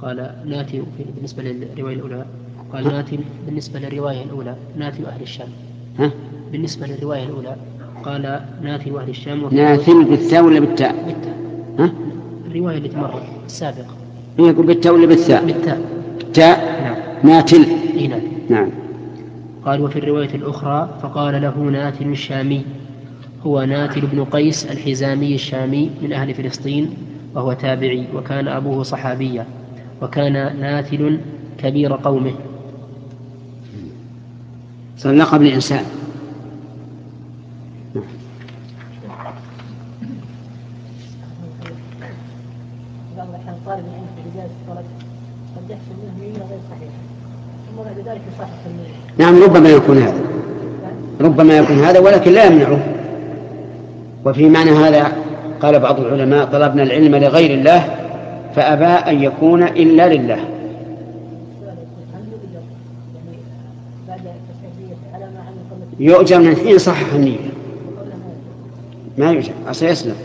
قال ناتي بالنسبة للرواية الأولى، قال ناتي بالنسبة للرواية الأولى ناتي أهل الشام. بالنسبة للرواية الأولى قال ناتي أهل الشام. ناتي بالثاء ولا بالتاء؟ بالتاء. الرواية التي مرت السابقة يقول بالتاء ولا بالثاء؟ بالتاء. تاء. نعم. ناتل. نعم. قال وفي الرواية الأخرى فقال له ناتل الشامي، هو ناتل بن قيس الحزامي الشامي من أهل فلسطين، وهو تابعي، وكان أبوه صحابيا، وكان ناتل كبير قومه. صار لقب الإنسان. بعض الأحيان طالب العلم في بداية الطلب قد يحصل منه نية غير صحيحة، ثم بعد ذلك يصحح النية. نعم، ربما يكون هذا ولكن لا يمنعه. وفي معنى هذا قال بعض العلماء: طلبنا العلم لغير الله فأبى أن يكون إلا لله. يؤجر من حين صحح النية، ما يؤجر عسى يسلم.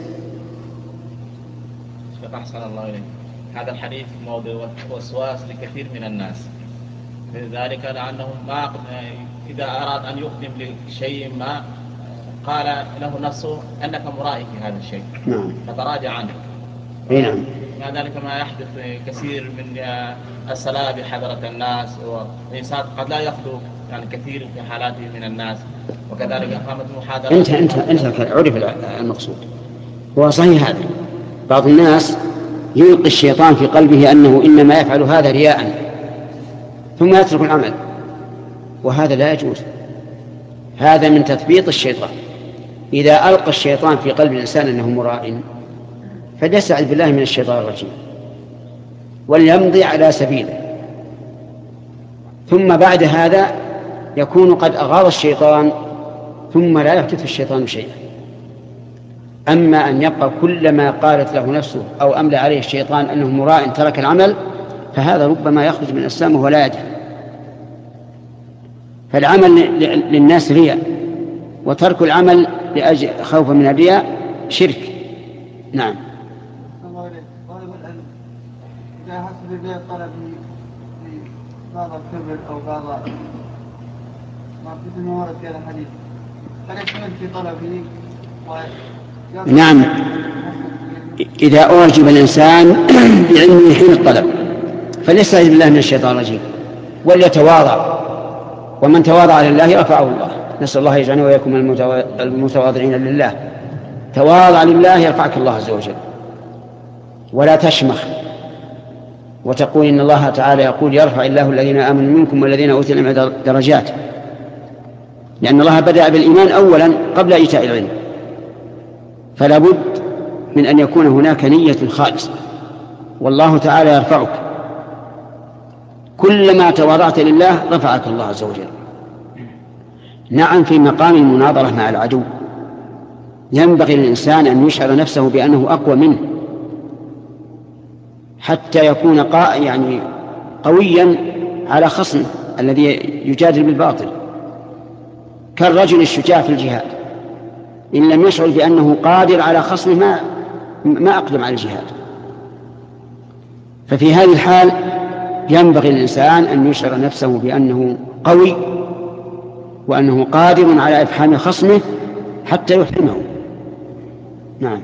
أحسن الله إليك. هذا الحديث موضوع وسواس لكثير من الناس، لذلك لأنهم إذا أراد أن يقدم لشيء ما قال له نفسه أنك مرائي في هذا الشيء. نعم. فتراجع عنه. نعم. ذلك ما يحدث كثير من السلام بحضرة الناس، والإنسان قد لا يخلو يعني كثير في حالاته من الناس، وكذلك قامت محاضرة. انت عرف المقصود. هو صحيح هذا. بعض الناس يلقي الشيطان في قلبه أنه إنما يفعل هذا رياء ثم يترك العمل، وهذا لا يجوز. هذا من تثبيط الشيطان. إذا ألقى الشيطان في قلب الإنسان أنه مراء فليستعذ بالله من الشيطان الرجيم وليمضي على سبيله، ثم بعد هذا يكون قد أغاض الشيطان ثم لا يحدث الشيطان شيئا. أما أن يبقى كلما قالت له نفسه أو أملى عليه الشيطان أنه مراء ترك العمل، فهذا ربما يخرج من الإسلام وهو لا يدري. فالعمل للناس رياء، وترك العمل لأجل خوفا من الرياء شرك. نعم. طالب العلم إذا حصل بداية طلب بعض الكبر أو بعض ما في الموارد في هذا الحديث فليس في طلبه. نعم، إذا أعجب الإنسان بعلمه حين الطلب فليستعذ بالله من الشيطان الرجيم وليتواضع، ومن تواضع لله رفعه الله. نسأل الله يجعلنا وإياكم المتواضعين لله. تواضع لله يرفعك الله عز وجل، ولا تشمخ وتقول إن الله تعالى يقول يرفع الله الذين آمنوا منكم والذين أوتوا العلم درجات، لأن الله بدأ بالإيمان أولا قبل إيتاء العلم، فلا بد من أن يكون هناك نية خالصة، والله تعالى يرفعك. كلما تواضعت لله رفعك الله عز وجل. نعم، في مقام المناظرة مع العدو ينبغي للإنسان أن يشعر نفسه بأنه أقوى منه حتى يكون يعني قويا على خصمه الذي يجادل بالباطل، كالرجل الشجاع في الجهاد إن لم يشعر بأنه قادر على خصمه ما أقدم على الجهاد. ففي هذه الحال ينبغي للإنسان أن يشعر نفسه بأنه قوي وأنه قادر على إفحام خصمه حتى يفحمه. نعم.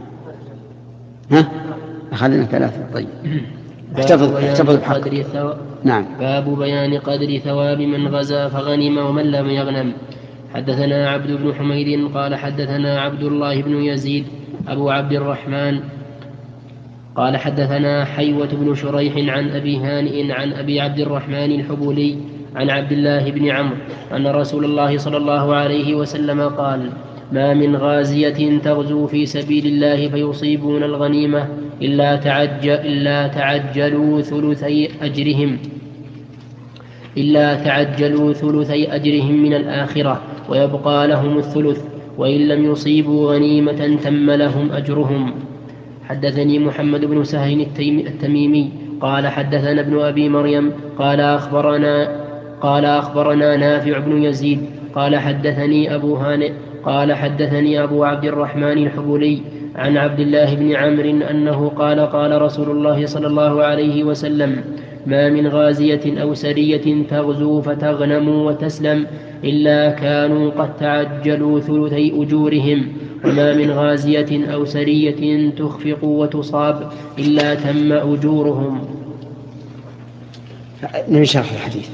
أخذنا 3. طيب، احتفظ بحق. نعم. باب بيان قدر ثواب من غزا فغنم ومن لم يغنم. حدثنا عبد بن حميد قال حدثنا عبد الله بن يزيد أبو عبد الرحمن قال حدثنا حيوة بن شريح عن أبي هانئ عن أبي عبد الرحمن الحبولي عن عبد الله بن عمرو أن رسول الله صلى الله عليه وسلم قال: ما من غازية تغزو في سبيل الله فيصيبون الغنيمة إلا تعجلوا ثلثي أجرهم من الآخرة ويبقى لهم الثلث، وإن لم يصيبوا غنيمة تم لهم أجرهم. حدثني محمد بن سهل التميمي قال حدثنا ابن أبي مريم قال أخبرنا نافع بن يزيد قال حدثني أبو هانئ قال حدثني أبو عبد الرحمن الحبولي عن عبد الله بن عمرو أنه قال: قال رسول الله صلى الله عليه وسلم: ما من غازية أو سرية تغزو فتغنم وتسلم إلا كانوا قد تعجلوا ثلثي أجورهم، وما من غازية أو سرية تخفق وتصاب إلا تم أجورهم. نشرح الحديث.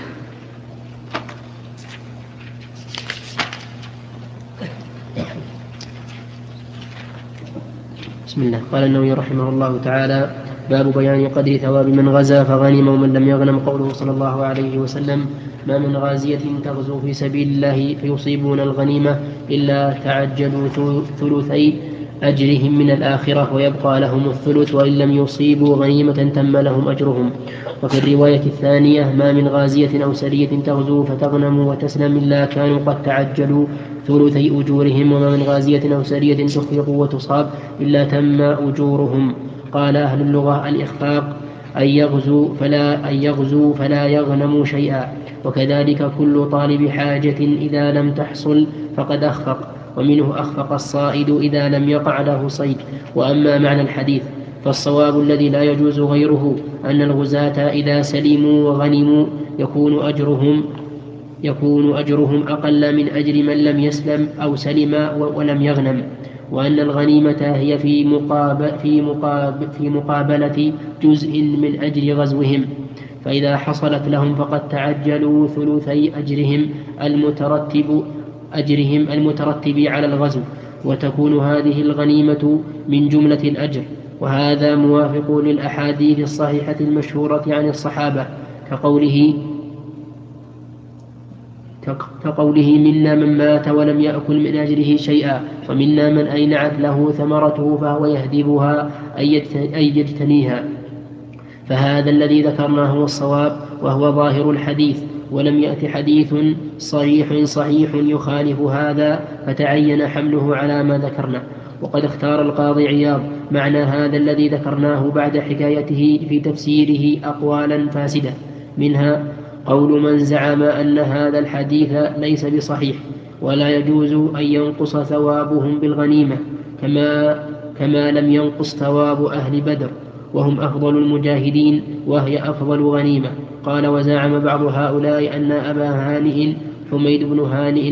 بسم الله. قال النووي رحمه الله تعالى: باب بيان قدر ثواب من غزا فغنم ومن لم يغنم. قوله صلى الله عليه وسلم: ما من غازية تغزو في سبيل الله فيصيبون الغنيمة إلا تعجلوا ثلثي أجرهم من الآخرة ويبقى لهم الثلث، وإن لم يصيبوا غنيمة تم لهم أجرهم. وفي الرواية الثانية: ما من غازية أو سرية تغزو فتغنم وتسلم إلا كانوا قد تعجلوا ثلثي أجورهم، وما من غازية أو سرية تخفق وتصاب إلا تم أجورهم. قال أهل اللغة: الإخفاق أن يغزو فلا يغنم شيئا، وكذلك كل طالب حاجة إذا لم تحصل فقد أخفق، ومنه أخفق الصائد إذا لم يقع له صيد. وأما معنى الحديث فالصواب الذي لا يجوز غيره أن الغزاة إذا سلموا وغنموا يكون أجرهم أقل من أجر من لم يسلم أو سلم ولم يغنم، وأن الغنيمة هي في مقابلة جزء من أجر غزوهم، فإذا حصلت لهم فقد تعجلوا ثلثي أجرهم المترتب على الغزو، وتكون هذه الغنيمة من جملة الأجر. وهذا موافق للأحاديث الصحيحة المشهورة عن الصحابة كقوله: منا من مات ولم يأكل من أجره شيئا، ومنا من أينعت له ثمرته فهو يهدبها أي يجتنيها. فهذا الذي ذكرناه هو الصواب وهو ظاهر الحديث، ولم يأت حديث صحيح يخالف هذا فتعين حمله على ما ذكرنا. وقد اختار القاضي عياض معنى هذا الذي ذكرناه بعد حكايته في تفسيره أقوالا فاسدة، منها قول من زعم أن هذا الحديث ليس بصحيح ولا يجوز أن ينقص ثوابهم بالغنيمة كما لم ينقص ثواب أهل بدر وهم أفضل المجاهدين وهي أفضل غنيمة. قال: وزعم بعض هؤلاء أن أبا هانئ حميد بن هانئ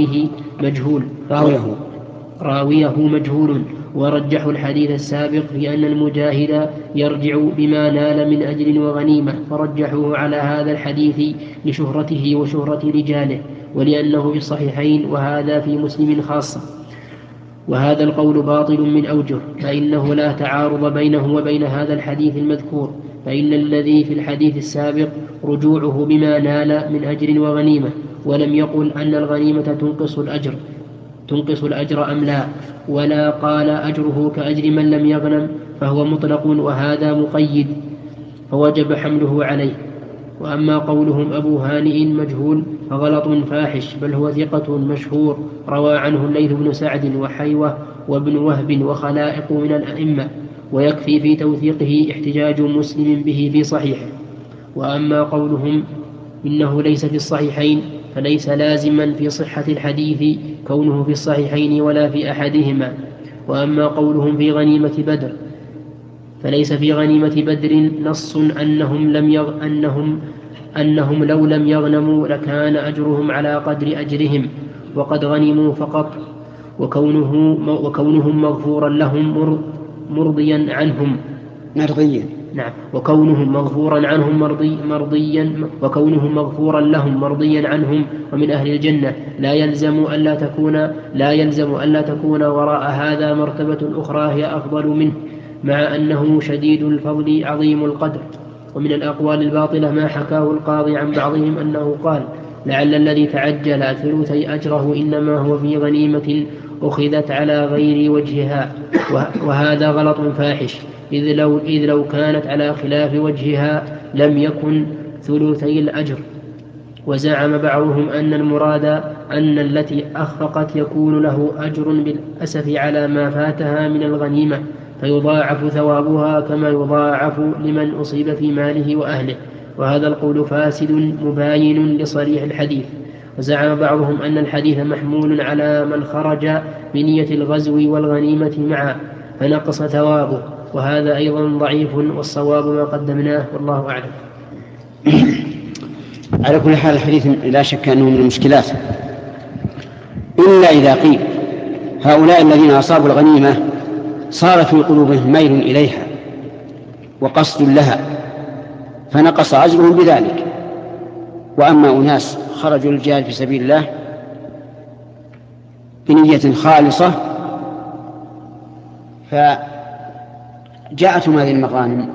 راويه مجهول، ورجحوا الحديث السابق في أن المجاهد يرجع بما نال من أجر وغنيمة، فرجحوه على هذا الحديث لشهرته وشهرة رجاله ولأنه في الصحيحين، وهذا في مسلم خاصة. وهذا القول باطل من أوجه، فإنه لا تعارض بينه وبين هذا الحديث المذكور، فإن الذي في الحديث السابق رجوعه بما نال من أجر وغنيمة، ولم يقل أن الغنيمة تنقص الأجر أم لا، ولا قال أجره كأجر من لم يغنم، فهو مطلق وهذا مقيد فوجب حمله عليه. وأما قولهم أبو هانئ مجهول فغلط فاحش، بل هو ثقة مشهور روى عنه الليث بن سعد وحيوة وابن وهب وخلائق من الأئمة، ويكفي في توثيقه احتجاج مسلم به في صحيحه. وأما قولهم إنه ليس في الصحيحين فليس لازما في صحة الحديث كونه في الصحيحين ولا في أحدهما. وأما قولهم في غنيمة بدر فليس في غنيمة بدر نص أنهم لو لم يغنموا لكان أجرهم على قدر أجرهم وقد غنموا فقط، وكونهم مغفورا لهم مرضيا عنهم نعم، وكونهم مغفورا عنهم وكونهم مغفورا لهم مرضيا عنهم ومن أهل الجنة لا يلزم ألا تكون وراء هذا مرتبة أخرى هي أفضل منه، مع أنه شديد الفضل عظيم القدر. ومن الأقوال الباطلة ما حكاه القاضي عن بعضهم أنه قال: لعل الذي تعجل ثلثي أجره إنما هو في غنيمة أخذت على غير وجهها، وهذا غلط فاحش، إذ لو كانت على خلاف وجهها لم يكن ثلثي الأجر. وزعم بعضهم أن المراد أن التي أخفقت يكون له أجر بالأسف على ما فاتها من الغنيمة، فيضاعف ثوابها كما يضاعف لمن أصيب في ماله وأهله، وهذا القول فاسد مباين لصريح الحديث. وزعم بعضهم أن الحديث محمول على من خرج بنية الغزو والغنيمة معا فنقص ثوابه، وهذا أيضا ضعيف، والصواب ما قدمناه والله أعلم. على كل حال الحديث لا شك أنه من المشكلات، إلا إذا قيل هؤلاء الذين أصابوا الغنيمة صار في قلوبهم ميل إليها وقصد لها فنقص أجرهم بذلك. وأما أناس خرجوا للجهاد في سبيل الله بنية خالصة فجاءتهم هذه المغانم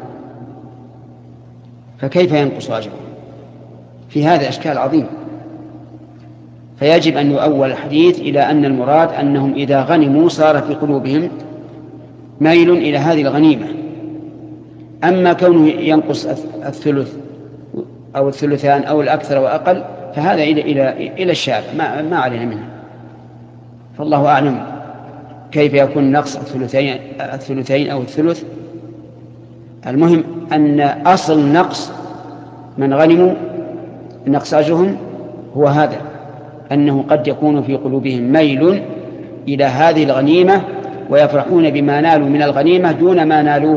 فكيف ينقص أجرهم؟ في هذا إشكال عظيم. فيجب أن يؤول الحديث إلى أن المراد أنهم إذا غنموا صار في قلوبهم ميل إلى هذه الغنيمة. أما كونه ينقص الثلث أو الثلثان أو الأكثر وأقل فهذا إلى الشارع ما علينا منه. فالله أعلم كيف يكون نقص الثلثين أو الثلث. المهم أن أصل نقص من غنموا نقص أجرهم هو هذا، أنه قد يكون في قلوبهم ميل إلى هذه الغنيمة ويفرحون بما نالوا من الغنيمة دون ما نالوه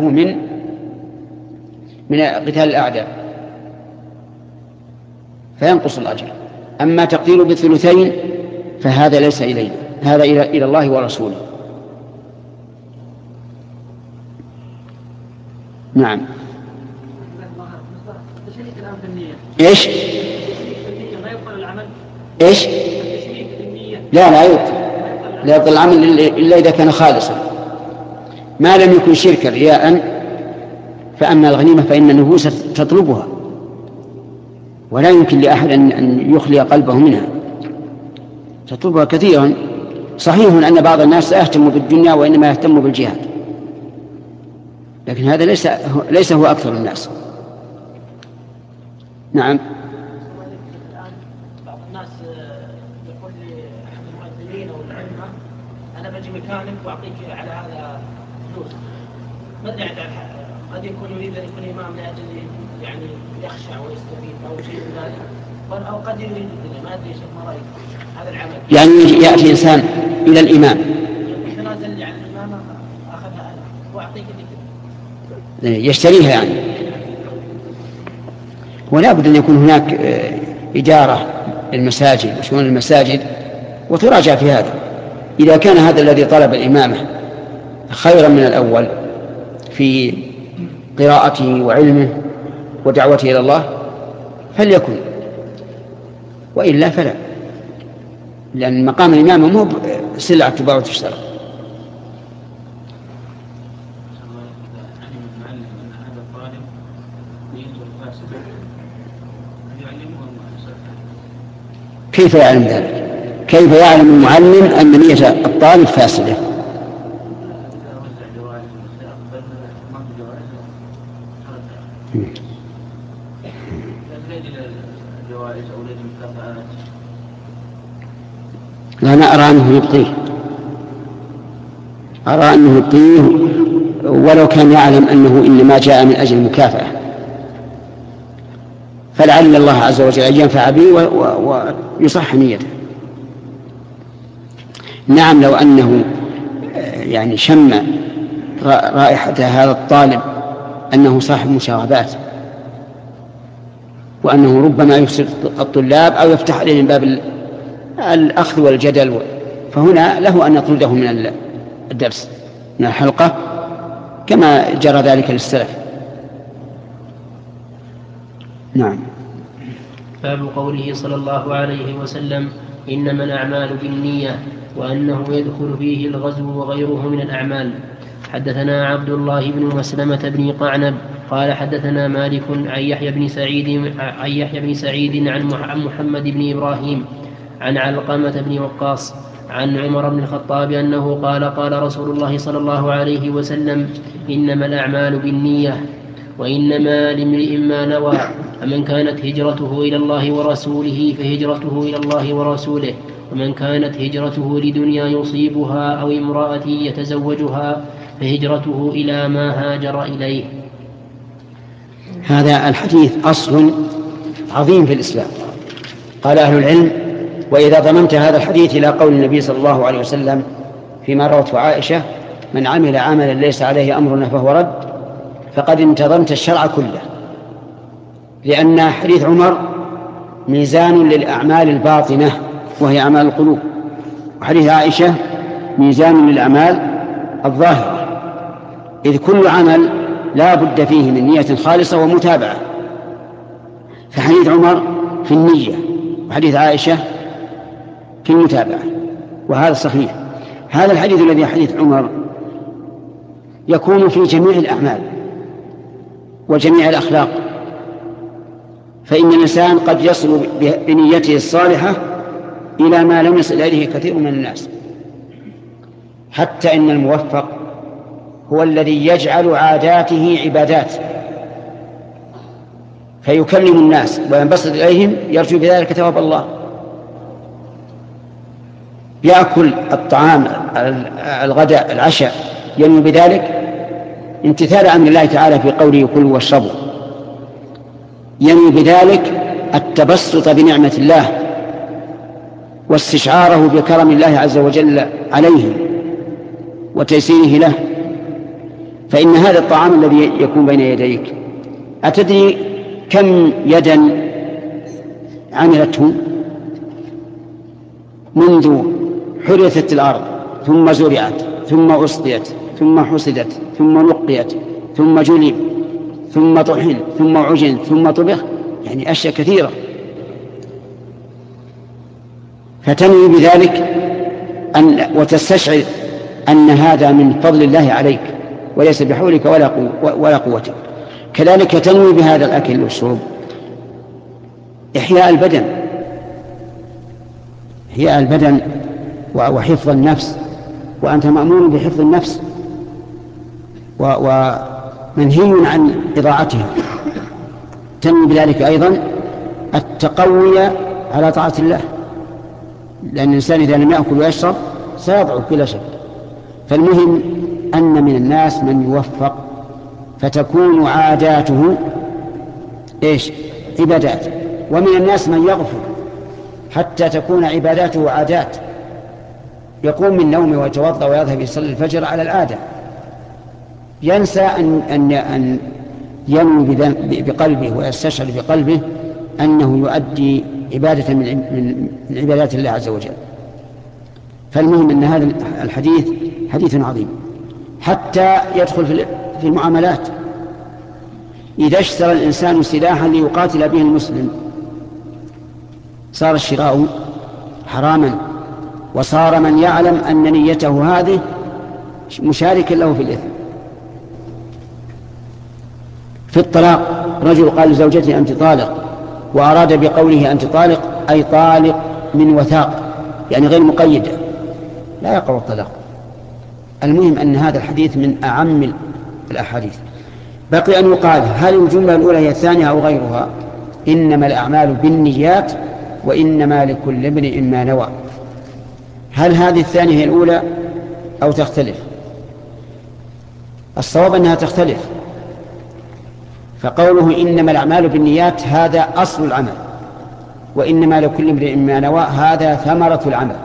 من قتال الأعداء فينقص الأجر. أما تقدير بالثلثين فهذا ليس إلينا، هذا إلى الله ورسوله. نعم. إيش؟ إيش؟ لا يبطل العمل إلا إذا كان خالصا، ما لم يكن شركا رياء. فأما الغنيمة فإن النفوس تطلبها ولا يمكن لأحد أن يخلي قلبه منها، تطلبها كثيرا. صحيح أن بعض الناس لا يهتم بالدنيا وإنما يهتم بالجهاد، لكن هذا ليس هو أكثر الناس. نعم. بعض الناس يقول لأحد المؤذنين أو العلماء أنا بجي مكانك وأعطيك على هذا فلوس، ما أدري قد يكون يريد أن يكون إمام لأجل يعني يخشع ويستفيد أو شيء من ذلك، أو قد يريد الدنيا، ما أدري ما رأيك هذا العمل. يعني يأتي إنسان إلى الإمام يتنازل عن الإمام أخذها أنا وأعطيك يشتريها يعني. ولا بد أن يكون هناك إدارة للمساجد وشؤون المساجد وتراجع في هذا. إذا كان هذا الذي طلب الإمامة خيرا من الأول في قراءته وعلمه ودعوته إلى الله فليكن، وإلا فلا، لأن مقام الإمامة مو سلعة تباع وتشترى. كيف يعلم ذلك؟ كيف يعلم المعلم أن نية الطالب فاسدة؟ أنا أرى أنه يبطيه ولو كان يعلم أنه إنما جاء من أجل المكافأة، فلعل الله عز وجل أن ينفع به ويصح نيته. نعم، لو أنه يعني شم رائحة هذا الطالب أنه صاحب مشاغبات وأنه ربما يفسد الطلاب أو يفتح عليهم باب الأخذ والجدل، فهنا له أن يطرده من الدرس من الحلقة كما جرى ذلك للسلف. نعم. باب قوله صلى الله عليه وسلم إنما الأعمال بالنية، وأنه يدخل فيه الغزو وغيره من الأعمال. حدثنا عبد الله بن مسلمة بن قعنب قال حدثنا مالك عن يحيى بن سعيد عن محمد بن إبراهيم عن علقمة بن وقاص عن عمر بن الخطاب أنه قال رسول الله صلى الله عليه وسلم إنما الأعمال بالنية وإنما لامرئ ما نوى، فمن كانت هجرته إلى الله ورسوله فهجرته إلى الله ورسوله، ومن كانت هجرته لدنيا يصيبها أو امرأة يتزوجها فهجرته إلى ما هاجر إليه. هذا الحديث أصل عظيم في الإسلام. قال أهل العلم: وإذا ضممت هذا الحديث إلى قول النبي صلى الله عليه وسلم فيما روته عائشة: من عمل عملا ليس عليه أمرنا فهو رد، فقد انتظمت الشرع كله. لأن حديث عمر ميزان للأعمال الباطنة وهي أعمال القلوب، وحديث عائشة ميزان للأعمال الظاهرة، إذ كل عمل لا بد فيه من نية خالصة ومتابعة. فحديث عمر في النية وحديث عائشة في المتابعة، وهذا صحيح. هذا الحديث الذي حديث عمر يكون في جميع الأعمال وجميع الأخلاق، فإن الإنسان قد يصل بنيته الصالحة إلى ما لم يصل إليه كثير من الناس، حتى إن الموفق هو الذي يجعل عاداته عبادات، فيكلم الناس وينبسط إليهم يرجو بذلك ثواب الله. يأكل الطعام الغداء العشاء ينوي بذلك امتثال أمر الله تعالى في قوله كلوا واشربوا، ينوي بذلك التبسط بنعمة الله واستشعاره بكرم الله عز وجل عليه وتيسيره له. فإن هذا الطعام الذي يكون بين يديك أتدري كم يدا عملته منذ حرثت الأرض ثم زرعت ثم أسقيت ثم حصدت ثم نقيت ثم جلب ثم طحن ثم عجن ثم طبخ، يعني أشياء كثيرة. فتنوي بذلك وتستشعر أن هذا من فضل الله عليك وليس بحولك ولا قوتك. كذلك تنوي بهذا الأكل والشرب إحياء البدن وحفظ النفس، وأنت مأمور بحفظ النفس ومنهي عن إضاعتها. تنوي بذلك أيضا التقوي على طاعة الله، لأن الإنسان إذا لم يأكل ويشرب سيضعف بلا شك. فالمهم أن من الناس من يوفق فتكون عاداته عبادات، ومن الناس من يغفل حتى تكون عباداته عادات، يقوم من نومه ويتوضأ ويذهب يصلي الفجر على العادة، ينسى أن ينوي بقلبه ويستشعر بقلبه أنه يؤدي عبادة من عبادات الله عز وجل. فالمهم أن هذا الحديث حديث عظيم حتى يدخل في المعاملات. إذا اشترى الإنسان سلاحا ليقاتل به المسلم صار الشراء حراما، وصار من يعلم أن نيته هذه مشاركا له في الإثم. في الطلاق رجل قال لزوجته أنت طالق، وأراد بقوله أنت طالق أي طالق من وثاق، يعني غير مقيدة، لا يقع الطلاق. المهم أن هذا الحديث من أعم الأحاديث. بقي أن يقال هل الجملة الأولى هي الثانية أو غيرها؟ إنما الأعمال بالنيات وإنما لكل امرئ ما نوى. هل هذه الثانية هي الأولى أو تختلف؟ الصواب أنها تختلف، فقوله إنما الأعمال بالنيات هذا أصل العمل، وإنما لكل امرئ ما نوى هذا ثمرة العمل.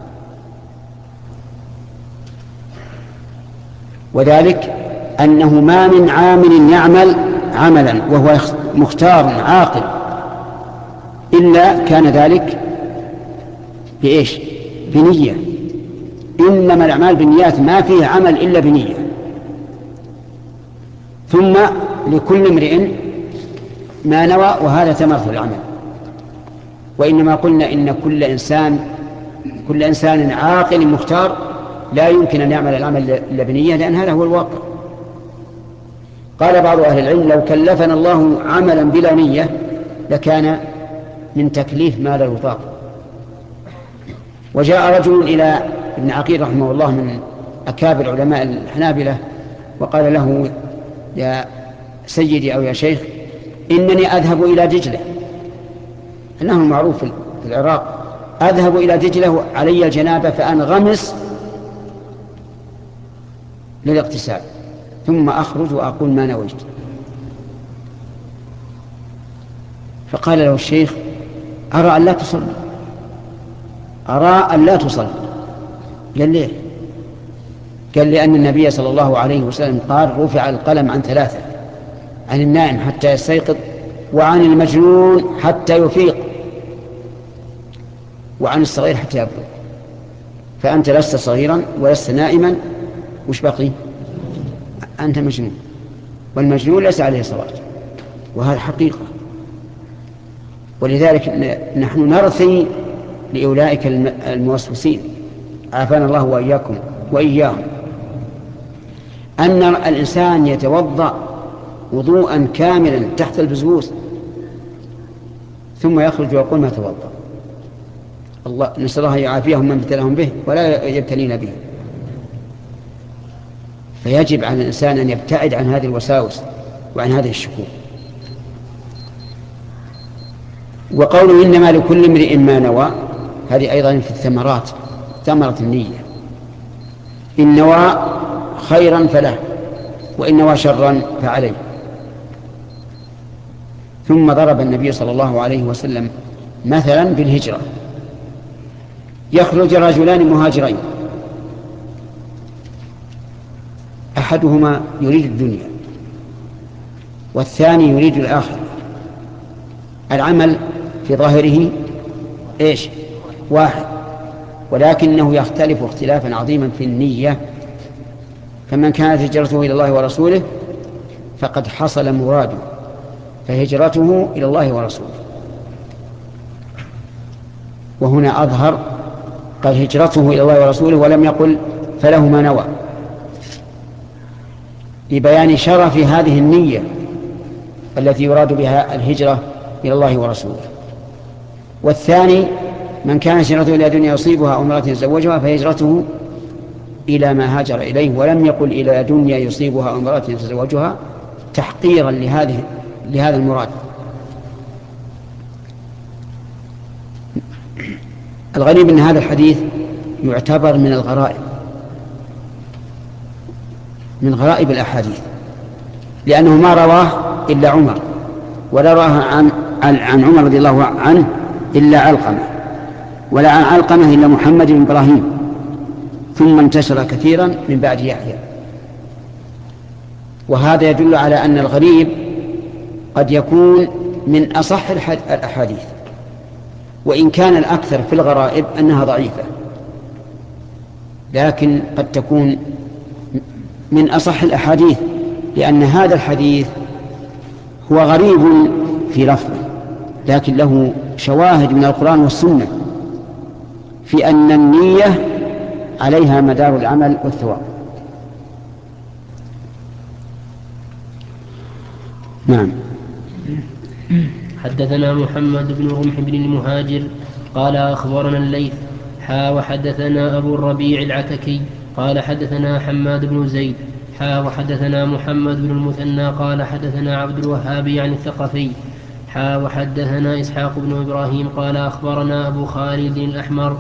وذلك أنه ما من عامل يعمل عملا وهو مختار عاقل إلا كان ذلك بنية. إنما الأعمال بالنيات، ما فيه عمل إلا بنية. ثم لكل امرئ ما نوى وهذا ثمرة العمل. وإنما قلنا إن كل إنسان عاقل مختار لا يمكن أن يعمل العمل إلا بنية، لأن هذا هو الواقع. قال بعض أهل العلم لو كلفنا الله عملا بلا نية لكان من تكليف ما لا يطاق. وجاء رجل إلى ابن عقيل رحمه الله من أكابر علماء الحنابلة وقال له يا سيدي أو يا شيخ إنني أذهب إلى دجلة، أنه معروف في العراق، أذهب إلى دجلة علي الجنابة فأنغمس للاغتسال ثم أخرج وأقول ما نويت. فقال له الشيخ أرى أن لا تصلي، أرى أن لا تصلي. قال ليه؟ قال لأن النبي صلى الله عليه وسلم قال رفع القلم عن 3، عن النائم حتى يستيقظ وعن المجنون حتى يفيق، وعن الصغير حتى يبلغ. فأنت لست صغيرا ولست نائما، وش بقي؟ أنت مجنون، والمجنون ليس عليه صلاة، وهذا حقيقة. ولذلك نحن نرثي لأولئك الموسوسين، عافانا الله وإياكم وإياهم، أن الإنسان يتوضأ وضوءا كاملا تحت البزوز ثم يخرج ويقول ما توضأ. الله نسأل الله يعافيهم من ابتلاهم به ولا يبتلين به. فيجب على الإنسان أن يبتعد عن هذه الوساوس وعن هذه الشكوك. وقوله إنما لكل امرئ ما نوى، هذه أيضا في الثمرات، ثمرة النية. إن نوى خيرا فله، وإن نوى شرا فعليه. ثم ضرب النبي صلى الله عليه وسلم مثلا بالهجرة. يخرج رجلان مهاجرين، أحدهما يريد الدنيا والثاني يريد الآخرة. العمل في ظاهره إيش؟ واحد، ولكنه يختلف اختلافا عظيما في النية. فمن كانت هجرته إلى الله ورسوله فقد حصل مراده، فهجرته إلى الله ورسوله. وهنا أظهر قال هجرته إلى الله ورسوله ولم يقل فله ما نوى، لبيان شرف هذه النية التي يراد بها الهجرة إلى الله ورسوله. والثاني من كان هجرته إلى دنيا يصيبها أو امرأة يتزوجها فهجرته إلى ما هاجر إليه، ولم يقل إلى دنيا يصيبها أو امرأة يتزوجها تحقيرا لهذا المراد. الغريب أن هذا الحديث يعتبر من الغرائب، من غرائب الأحاديث، لأنه ما رواه إلا عمر، ولا رواه عن عمر رضي الله عنه إلا علقمة، ولا عن علقمة إلا محمد بن إبراهيم، ثم انتشر كثيرا من بعد يحيى. وهذا يدل على أن الغريب قد يكون من أصح الأحاديث، وإن كان الأكثر في الغرائب أنها ضعيفة، لكن قد تكون من أصح الأحاديث، لأن هذا الحديث هو غريب في لفظه، لكن له شواهد من القرآن والسنة في أن النية عليها مدار العمل والثواب. نعم. حدثنا محمد بن رمح بن المهاجر قال أخبرنا الليث وحدثنا أبو الربيع العتكي قال حدثنا حماد بن زيد وحدثنا محمد بن المثنى قال حدثنا عبد الوهاب عن الثقفي وحدثنا إسحاق بن إبراهيم قال أخبرنا أبو خالد الأحمر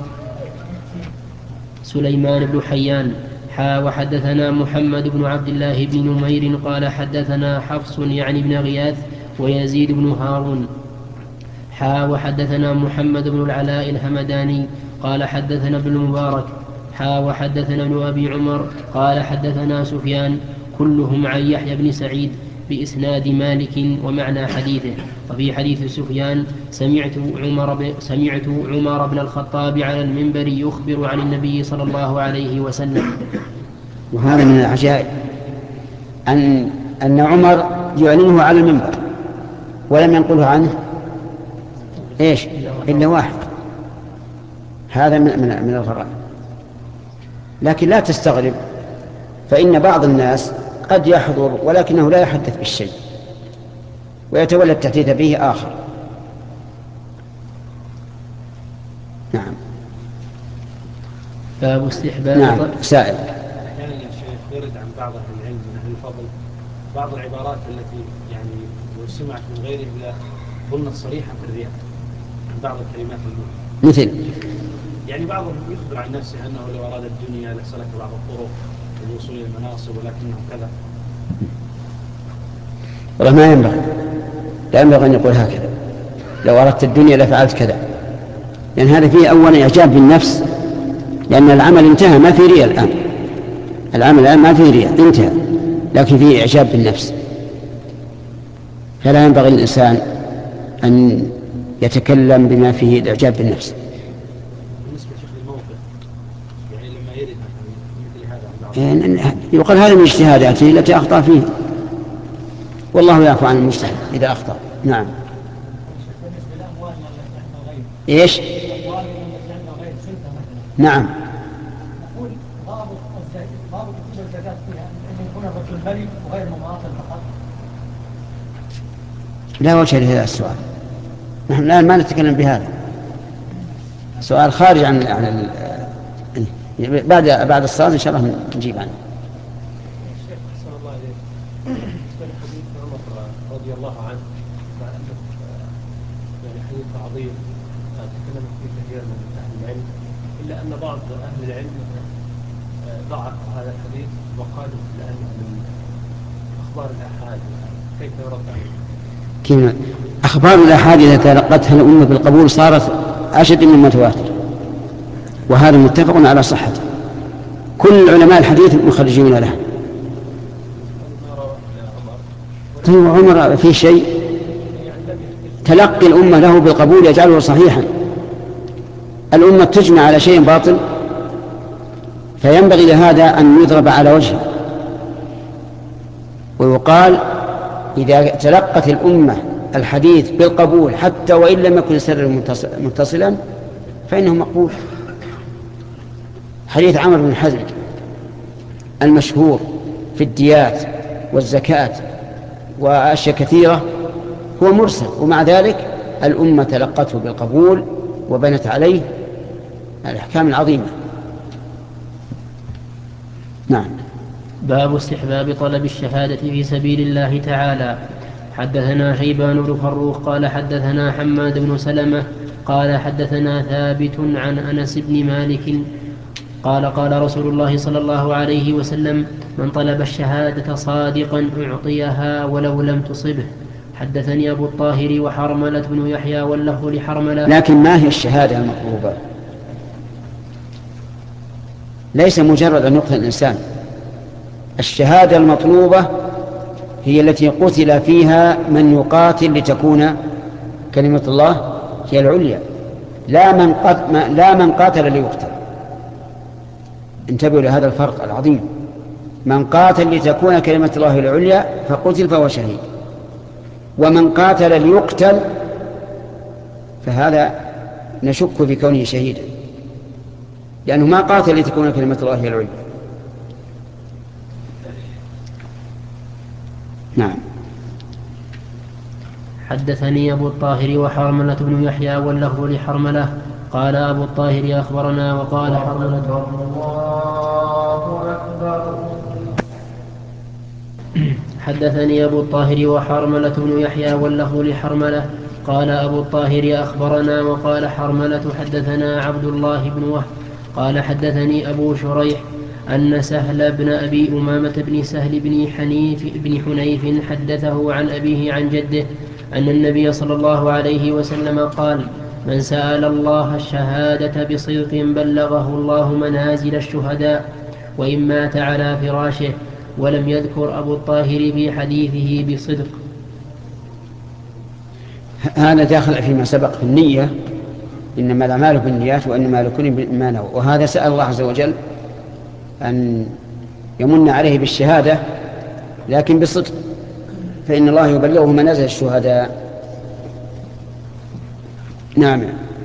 سليمان بن حيان وحدثنا محمد بن عبد الله بن نمير قال حدثنا حفص يعني بن غياث ويزيد بن هارون وحدثنا محمد بن العلاء الهمداني قال حدثنا ابن المبارك وحدثنا ابن أبي عمر قال حدثنا سفيان كلهم عن يحيى بن سعيد بإسناد مالك ومعنى حديثه. وفي حديث سفيان سمعت عمر بن الخطاب على المنبر يخبر عن النبي صلى الله عليه وسلم. وهذا من العجائب أن عمر يعلنه على المنبر ولم ينقله عنه إيش إلا واحد. هذا من الغرائب. لكن لا تستغرب، فإن بعض الناس قد يحضر ولكنه لا يحدث بالشيء ويتولى التحديث به آخر. نعم. باب استحباب. نعم. سائل. أحيانا يا شيخ يرد عن بعض أهل العلم من أهل الفضل بعض العبارات التي يعني لو سمعت من غيره لا ظنت صريحا في الرياء عن بعض الكلمات مثل يعني بعضهم يخبر عن نفسه أنه لو أراد الدنيا لسلك بعض الطرق للوصول إلى المناصب ولكنه كذا. والله ما ينبغي، لا ينبغي أن يقول هكذا لو أردت الدنيا لفعلت كذا، لأن هذا فيه أولا إعجاب بالنفس، لأن العمل انتهى ما في رياء الآن، العمل الآن ما في رياء انتهى، لكن فيه إعجاب بالنفس. فلا ينبغي للإنسان أن يتكلم بما فيه الإعجاب بالنفس. بالنسبة للموقف يعني لما يرد مثل هذا يقال هذا من اجتهاداته التي أخطأ فيه، والله يعفو عن المجتهد إذا أخطأ. نعم. إيش؟ نعم. نقول ضابط كتب الزكاة فيها أن يكون الرجل بلي وغير مماطل فقط. لا وجه لهذا السؤال، نحن الآن ما نتكلم بهذا، سؤال خارج عن بعد الصلاة إن شاء الله نجيب عنه. الشيخ صلى الله عليه وسلم حديث عمر رضي الله عنه مع أنه يعني حديث عظيم تكلم فيه كثير من أهل العلم، إلا أن بعض أهل العلم ضعف هذا الحديث وقالوا لأنه من أخبار الآحاد. كيف يرد عليه؟ أخبار الآحاد إذا تلقتها الأمة بالقبول صارت أشد من المتواتر، وهذا متفق على صحته، كل علماء الحديث مخرجون له. طيب عمر في شيء تلقي الأمة له بالقبول يجعله صحيحا. الأمة تجمع على شيء باطل فينبغي لهذا أن يضرب على وجهه، ويقال إذا تلقت الأمة الحديث بالقبول حتى وإن لم يكن سر متصلا فإنه مقبول. حديث عمرو بن حزم المشهور في الديات والزكاة وأشياء كثيرة هو مرسل، ومع ذلك الأمة تلقته بالقبول وبنت عليه الأحكام العظيمة. نعم. باب استحباب طلب الشهادة في سبيل الله تعالى. حدثنا شيبان بن فروخ قال حدثنا حماد بن سلمة قال حدثنا ثابت عن أنس بن مالك قال قال رسول الله صلى الله عليه وسلم: من طلب الشهادة صادقا أعطيها ولو لم تصبه. حدثني أبو الطاهر وحرملة بن يحيى واللفظ لحرملة. لكن ما هي الشهادة المطلوبة؟ ليس مجرد أن يقتل الإنسان. الشهادة المطلوبة هي التي قتل فيها من يقاتل لتكون كلمة الله هي العليا، لا من قاتل ليقتل. انتبهوا لهذا الفرق العظيم. من قاتل لتكون كلمة الله العليا فقتل فهو شهيد، ومن قاتل ليقتل فهذا نشك في كونه شهيدا، لأنه ما قاتل لتكون كلمة الله العليا. نعم. حدثني أبو الطاهر وحرملة بن يحيى واللفظ لحرملة قال أبو الطاهر أخبرنا وقال حرملة حدثني أبو الطاهر وحرملة بن يحيى واللفظ لحرملة قال أبو الطاهر أخبرنا وقال حرملة حدثنا عبد الله بن وهب قال حدثني أبو شريح أن سهل بن أبي أمامة بن سهل بن حنيف حدثه عن أبيه عن جده أن النبي صلى الله عليه وسلم قال: من سأل الله الشهادة بصدق بلغه الله منازل الشهداء وإن مات على فراشه. ولم يذكر أبو الطاهر في حديثه بصدق. هذا داخل فيما سبق في النية، إنما الأعمال بالنيات وإنما لكل ما نوى. وهذا سأل الله عز وجل أن يمن عليه بالشهادة لكن بصدق، فإن الله يبلغه منازل الشهداء. نعم.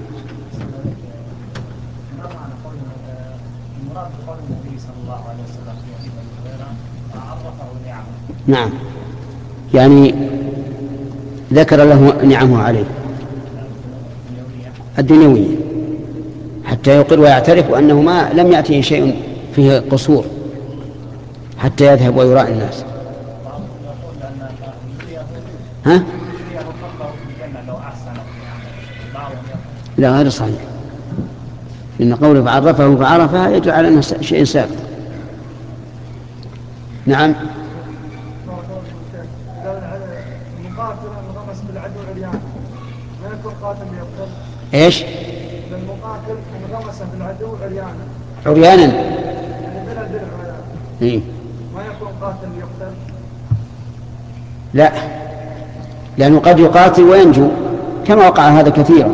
نعم، يعني ذكر له نعمه عليه الدنيوية حتى يقر ويعترف أنه لم يأتيه شيء فيه قصور حتى يذهب ويراء الناس. ها؟ لا، غير صحيح، إن قوله فعرفه فعرفها يدل على أنه شيء سابق. نعم. ايش؟ المقاتل انغمس في العدو عريانا. عريانا؟ يعني بلا درع. إيه؟ ما يكون قاتل يقتل؟ لا، لأنه قد يقاتل وينجو كما وقع هذا كثيرا.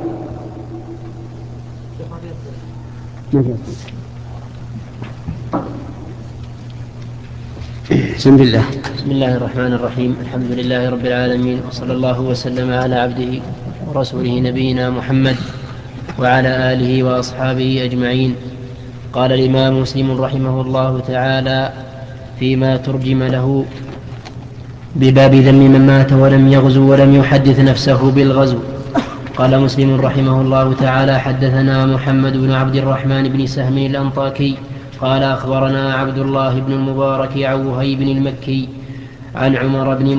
بسم الله. بسم الله الرحمن الرحيم. الحمد لله رب العالمين، وصلى الله وسلم على عبده ورسوله نبينا محمد وعلى آله وأصحابه أجمعين. قال الإمام مسلم رحمه الله تعالى فيما ترجم له بباب ذم من مات ولم يغزو ولم يحدث نفسه بالغزو. قال مسلم رحمه الله تعالى حدثنا محمد بن عبد الرحمن بن سهم الأنطاكي قال أخبرنا عبد الله بن المبارك عن وهيب المكي عن عمر بن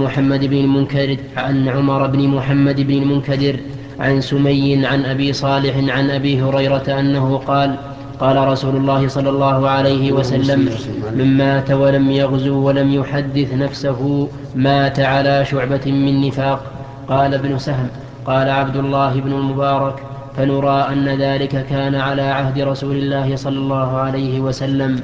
محمد بن المنكدر عن سمي عن أبي صالح عن أبي هريرة أنه قال رسول الله صلى الله عليه وسلم من مات ولم يغزو ولم يحدث نفسه مات على شعبة من نفاق. قال ابن سهم قال عبد الله بن المبارك فنرى أن ذلك كان على عهد رسول الله صلى الله عليه وسلم.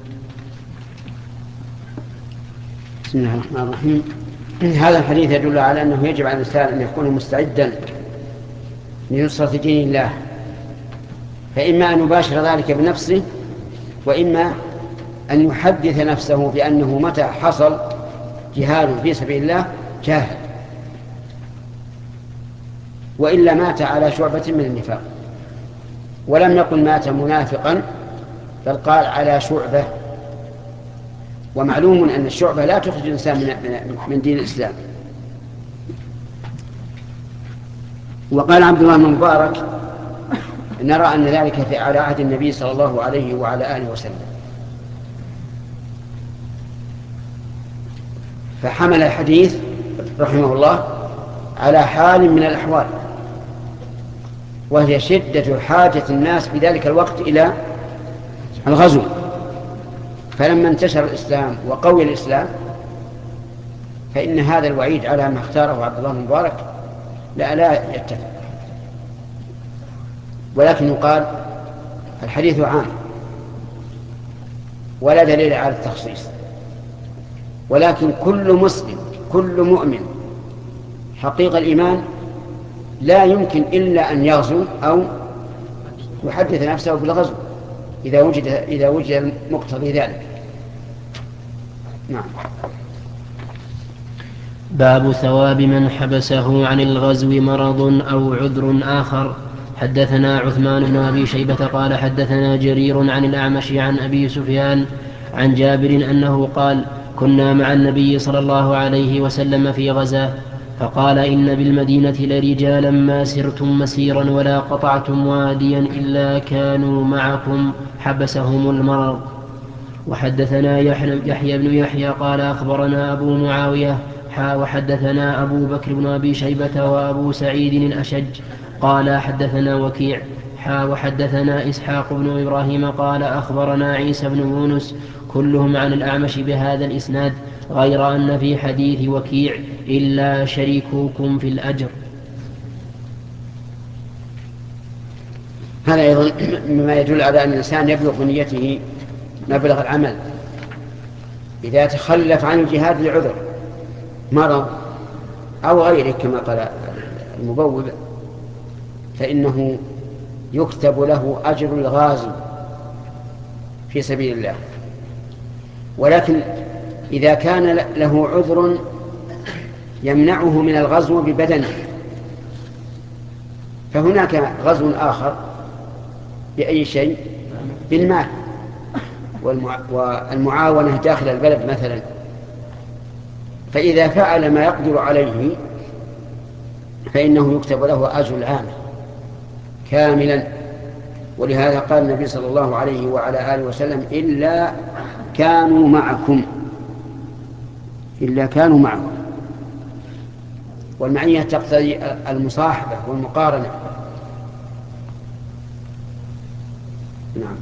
بسم الله الرحمن الرحيم. هذا الحديث يدل على أنه يجب على الإنسان أن يكون مستعدا لنصرة دين الله، فإما أن يباشر ذلك بنفسه، وإما أن يحدث نفسه بأنه متى حصل جهاد في سبيل الله جاهد، وإلا مات على شعبة من النفاق. ولم يقل مات منافقا، بل قال على شعبة، ومعلوم أن الشعبة لا تخرج الإنسان من دين الإسلام. وقال عبد الله بن المبارك نرى أن ذلك على عهد النبي صلى الله عليه وعلى آله وسلم، فحمل الحديث رحمه الله على حال من الأحوال، وهي شدة حاجة الناس بذلك الوقت إلى الغزو. فلما انتشر الإسلام وقوي الإسلام فإن هذا الوعيد على ما اختاره عبد الله بن المبارك لا يتفق، ولكن يقال الحديث عام ولا دليل على التخصيص، ولكن كل مسلم كل مؤمن حقيقة الإيمان لا يمكن إلا أن يغزو أو يحدث نفسه بالغزو إذا وجد مقتضي ذلك. نعم. باب ثواب من حبسه عن الغزو مرض أو عذر آخر. حدثنا عثمان بن أبي شيبة قال حدثنا جرير عن الأعمش عن أبي سفيان عن جابر أنه قال كنا مع النبي صلى الله عليه وسلم في غزاه، فقال إن بالمدينة لرجالا ما سرتم مسيرا ولا قطعتم واديا إلا كانوا معكم حبسهم المرض. وحدثنا يحيى بن يحيى قال أخبرنا أبو معاوية وحدثنا أبو بكر بن أبي شيبة وأبو سعيد الأشج قال حدثنا وكيع وحدثنا إسحاق بن إبراهيم قال أخبرنا عيسى بن يونس كلهم عن الأعمش بهذا الإسناد، غير أن في حديث وكيع إلا شريكوكم في الأجر. هذا أيضا مما يدل على أن الإنسان يبلغ بنيته مبلغ العمل إذا تخلف عن الجهاد لعذر مرض أو غيره كما قال المبوب، فإنه يكتب له أجر الغازي في سبيل الله. ولكن إذا كان له عذر يمنعه من الغزو ببدنه فهناك غزو آخر بأي شيء، بالمال والمعاونة داخل البلد مثلا، فإذا فعل ما يقدر عليه فإنه يكتب له أجر العام كاملا. ولهذا قال النبي صلى الله عليه وعلى آله وسلم إلا كانوا معكم، إلا كانوا معكم. والمعية تقتضي المصاحبة والمقارنة. نعم.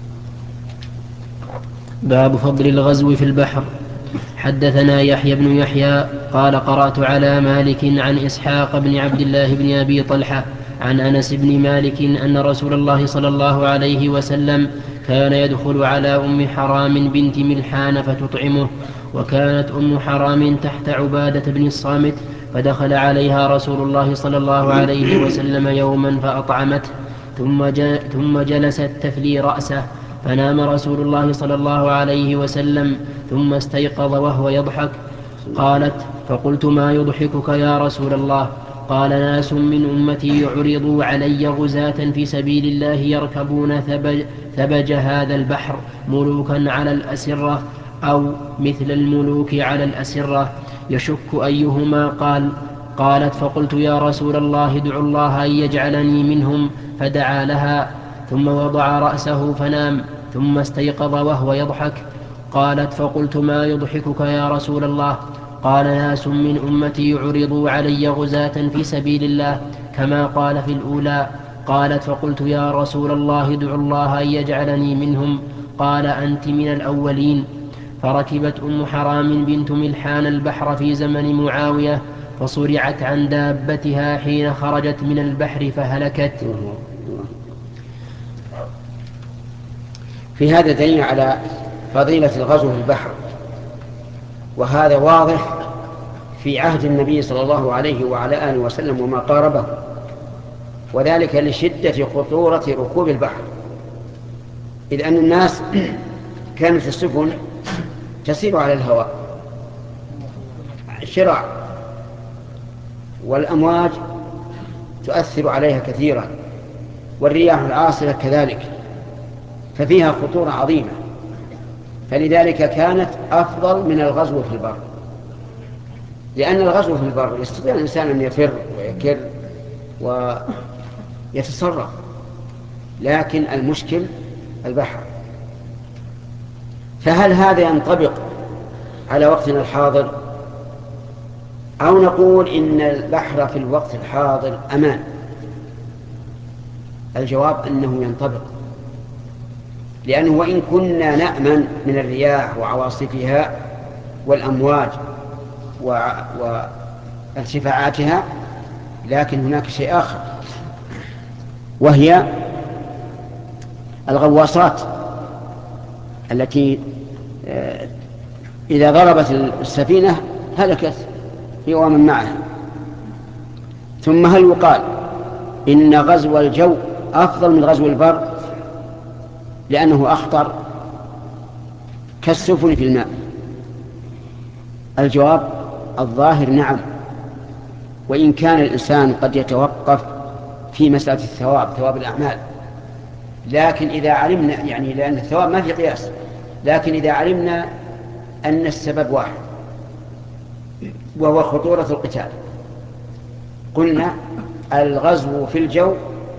باب فضل الغزو في البحر. حدثنا يحيى بن يحيى قال قرأت على مالك عن إسحاق بن عبد الله بن أبي طلحة عن أنس بن مالك أن رسول الله صلى الله عليه وسلم كان يدخل على أم حرام بنت ملحان فتطعمه، وكانت أم حرام تحت عبادة بن الصامت، فدخل عليها رسول الله صلى الله عليه وسلم يوما فأطعمته ثم جلست تفلي رأسه، فنام رسول الله صلى الله عليه وسلم ثم استيقظ وهو يضحك. قالت: فقلت: ما يضحكك يا رسول الله؟ قال: ناس من أمتي يعرضوا علي غزاة في سبيل الله يركبون ثبج هذا البحر ملوكا على الأسرة أو مثل الملوك على الأسرة، يشك أيهما قال. قالت: فقلت: يا رسول الله ادع الله أن يجعلني منهم، فدعا لها ثم وضع رأسه فنام ثم استيقظ وهو يضحك. قالت: فقلت: ما يضحكك يا رسول الله؟ قال: ناس من أمتي يعرضوا علي غزاة في سبيل الله كما قال في الأولى. قالت: فقلت: يا رسول الله ادع الله أن يجعلني منهم. قال: أنت من الأولين. فركبت أم حرام بنت ملحان البحر في زمن معاوية، فصرعت عن دابتها حين خرجت من البحر فهلكت. في هذا دليل على فضيلة الغزو في البحر، وهذا واضح في عهد النبي صلى الله عليه وعلى آله وسلم وما قاربه، وذلك لشدة خطورة ركوب البحر، إذ أن الناس كانت السفن تسير على الهواء شراع، والأمواج تؤثر عليها كثيرا، والرياح العاصفة كذلك، ففيها خطورة عظيمة، فلذلك كانت أفضل من الغزو في البر، لأن الغزو في البر يستطيع الإنسان أن يفر ويكر ويتصرف، لكن المشكل البحر. فهل هذا ينطبق على وقتنا الحاضر، أو نقول إن البحر في الوقت الحاضر أمان؟ الجواب أنه ينطبق، لأنه وإن كنا نأمن من الرياح وعواصفها والأمواج وارتفاعاتها، لكن هناك شيء آخر، وهي الغواصات التي إذا ضربت السفينة هلكت هي ومن معها. ثم هل يقال إن غزو الجو أفضل من غزو البر لأنه أخطر كالسفن في الماء؟ الجواب الظاهر نعم، وإن كان الإنسان قد يتوقف في مسألة الثواب، ثواب الأعمال، لكن إذا علمنا، يعني لأن الثواب ما في قياس، لكن إذا علمنا أن السبب واحد وهو خطورة القتال، قلنا الغزو في الجو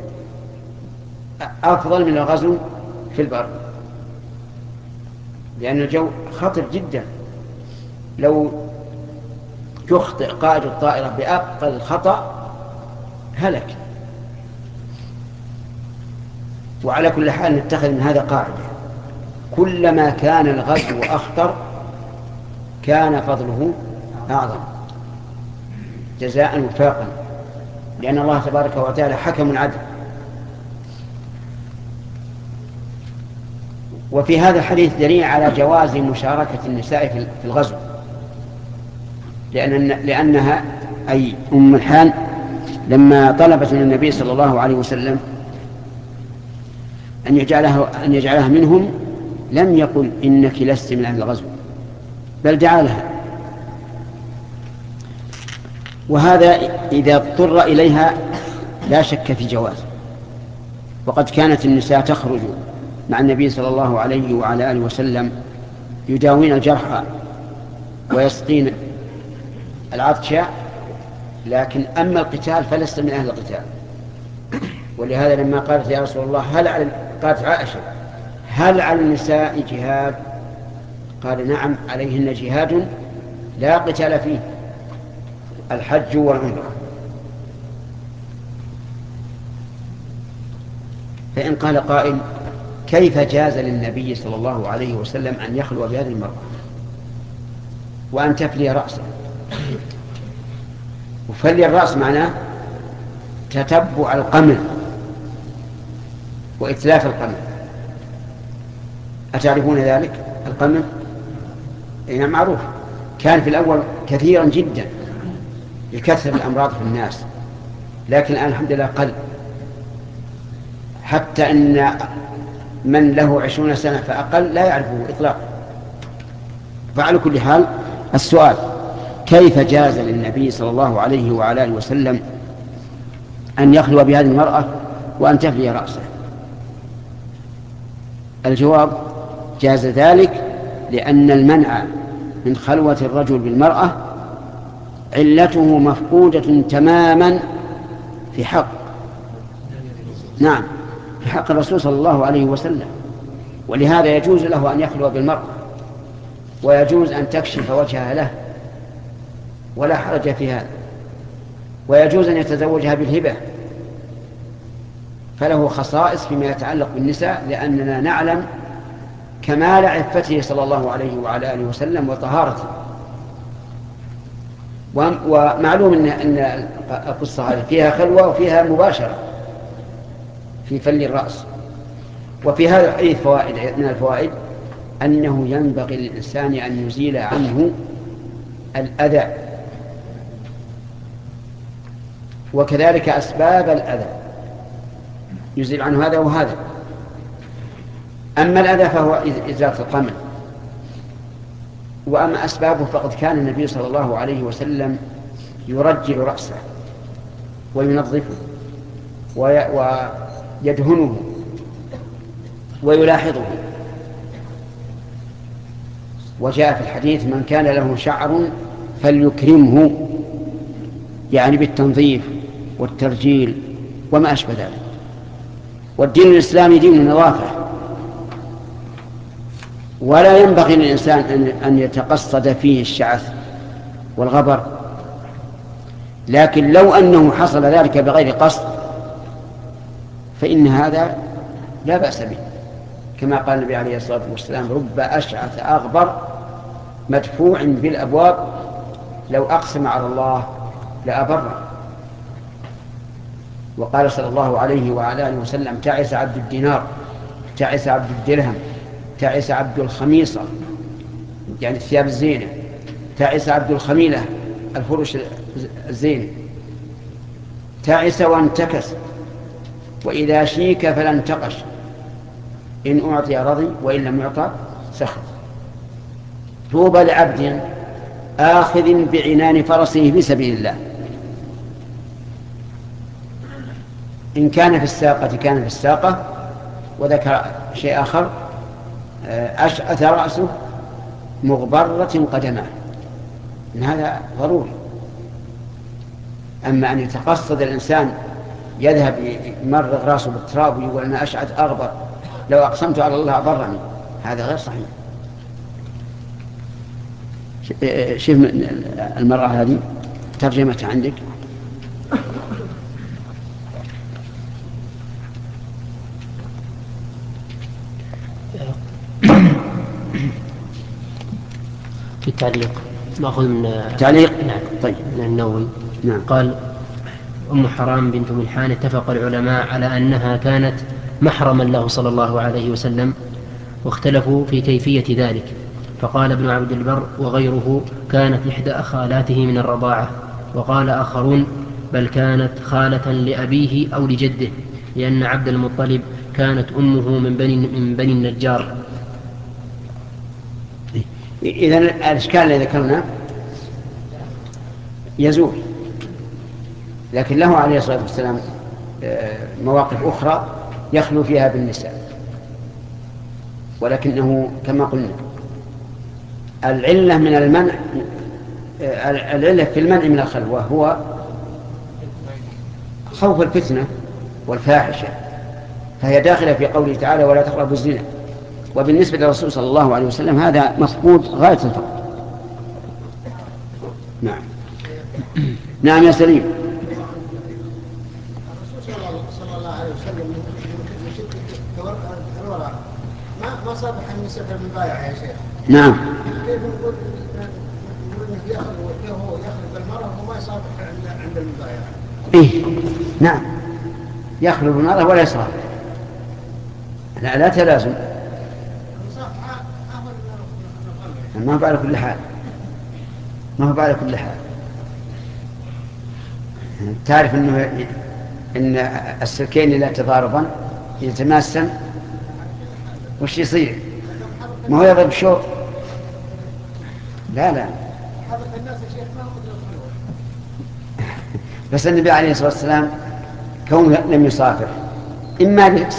أفضل من الغزو في البر، لأن الجو خطر جدا، لو يخطئ قائد الطائرة بأقل خطأ هلك. وعلى كل حال نتخذ من هذا قاعدة: كلما كان الغزو أخطر كان فضله أعظم جزاء وفاقا، لأن الله تبارك وتعالى حكم عدل. وفي هذا الحديث دليل على جواز مشاركة النساء في الغزو، لأنها أي أم ملحان لما طلبت من النبي صلى الله عليه وسلم أن يجعلها منهم لم يقل إنك لست من أهل الغزو، بل دعا لها. وهذا إذا اضطر إليها لا شك في جواز. وقد كانت النساء تخرج مع النبي صلى الله عليه وعلى آله وسلم يداوين الجرحى ويسقين العطش، لكن أما القتال فلست من أهل القتال. ولهذا لما قالت يا رسول الله قالت عائشة: هل على النساء جهاد؟ قال: نعم، عليهن جهاد لا قتال فيه، الحج والعمرة. فإن قال قائل: كيف جاز للنبي صلى الله عليه وسلم أن يخلو بهذه المرأة وأن تفلي رأسه؟ وفلي الرأس معناه تتبع القمل وإتلاف القمل. أتعرفون ذلك القمل؟ نعم، معروف، كان في الأول كثيرا جدا، لكثرة الأمراض في الناس، لكن الآن الحمد لله قل، حتى أن من له 20 سنة فأقل لا يعرفه إطلاقا. فعلى كل حال السؤال: كيف جاز للنبي صلى الله عليه وعلى آله وسلم أن يخلو بهذه المرأة وأن تفلي رأسه؟ الجواب: جاز ذلك لأن المنع من خلوة الرجل بالمرأة علته مفقودة تماما في حق في حق الرسول صلى الله عليه وسلم، ولهذا يجوز له أن يخلو بالمرأة، ويجوز أن تكشف وجهها له ولا حرج في هذا، ويجوز أن يتزوجها بالهبة، فله خصائص فيما يتعلق بالنساء، لأننا نعلم كمال عفته صلى الله عليه وعلى آله وسلم وطهارته. ومعلوم أن القصة هذه فيها خلوة وفيها مباشرة في فل الرأس. وفي هذا الحديث فوائد. من الفوائد أنه ينبغي للإنسان أن يزيل عنه الأذى، وكذلك أسباب الأذى يزيل عنه هذا وهذا. أما الأذى فهو إزالة القمل، وأما أسبابه فقد كان النبي صلى الله عليه وسلم يرجل رأسه وينظفه ويدهنه ويلاحظه. وجاء في الحديث: من كان له شعر فليكرمه، يعني بالتنظيف والترجيل وما أشبه ذلك. والدين الإسلامي دين النظافة، ولا ينبغي للإنسان أن يتقصد فيه الشعث والغبر، لكن لو أنه حصل ذلك بغير قصد فإن هذا لا بأس به، كما قال النبي عليه الصلاة والسلام: رب أشعث أغبر مدفوع بالأبواب لو أقسم على الله لأبره. وقال صلى الله عليه وعلى آله وسلم: تعس عبد الدينار، تعس عبد الدرهم، تعس عبد الخميصة، يعني الثياب الزينة، تعس عبد الخميلة الفرش الزينة، تعس وانتكس، وإذا شيك فلا انتقش، إن أعطي رضي وإن لم يعطى سخط. طوبى لعبد آخذ بعنان فرسه في سبيل الله، إن كان في الساقة كان في الساقة. وذكر شيء آخر: أشعث رأسه مغبرة قدماه، إن هذا ضروري. أما أن يتقصد الإنسان يذهب يمرغ رأسه بالتراب ويقول: أنا أشعث أغبر لو أقسمت على الله أبرني، هذا غير صحيح. شوف المرأة هذه ترجمتها عندك. في التعليق مأخذ من تعليق. نعم. طيب. من النووي. نعم. قال: أم حرام بنت ملحان اتفق العلماء على أنها كانت محرما له صلى الله عليه وسلم، واختلفوا في كيفية ذلك. فقال ابن عبد البر وغيره: كانت إحدى أخالاته من الرضاعة. وقال آخرون: بل كانت خالة لأبيه أو لجده، لأن عبد المطلب كانت أمه من بني النجار. إذن الإشكال الذي ذكرنا يزول، لكن له عليه الصلاة والسلام مواقف أخرى يخلو فيها بالنساء، ولكنه كما قلنا العلة من المنع، العلة في المنع من الخلوة هو خوف الفتنة والفاحشة، فهي داخلة في قوله تعالى: ولا تقربوا الزنا. وبالنسبة للرسول صلى الله عليه وسلم هذا مفقود غاية الفقر. نعم. نعم يا سليم. الرسول صلى الله عليه وسلم من شدة الورع ما صبح أن يسافر من بايع يا شيخ. نعم. كيف نقول إنه يخلق المرأة وما يصافح عند المبايع؟ إيه نعم، يخلق المرأة ولا يصافح، لا تلازم. ما هو على كل حال، ما هو على كل حال. تعرف إن السلكين لا تضاربا يتماسا وش يصير؟ ما هو يضرب شوط. لا بس النبي عليه الصلاة والسلام كونه لم يصافح إما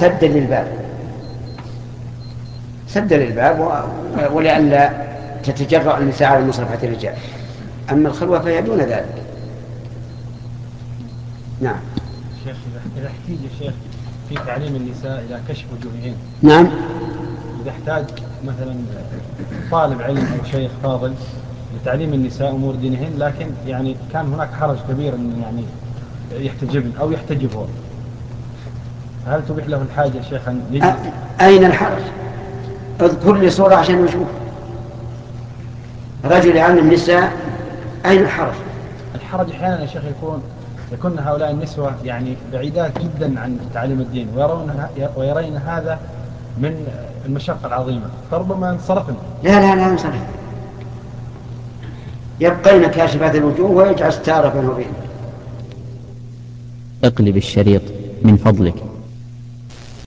سد للباب ولئلا تتجرأ النساء على مصافحة الرجال. أما الخلوة فهي دون ذلك. نعم. شيخ إذا احتاج الشيخ في تعليم النساء إلى كشف وجوههن. نعم. إذا احتاج مثلا طالب علم أو شيخ فاضل لتعليم النساء أمور دينهن، لكن يعني كان هناك حرج كبير أن يعني يحتجبن أو يحتجب هو، هل تبيح له الحاجة شيخ أن يجلس؟ أين الحرج؟ اذكر لي صورة عشان نشوف. رجل يعلم النساء، أين الحرج؟ الحرج أحيانا يا شيخ يكون هؤلاء النسوة يعني بعيدات جدا عن تعليم الدين ويرين هذا من المشقة العظيمة، فربما انصرفن. لا انصرف، يبقين كاشفات الوجوه ويجعل ستارة بينه وبينه. اقلب الشريط من فضلك.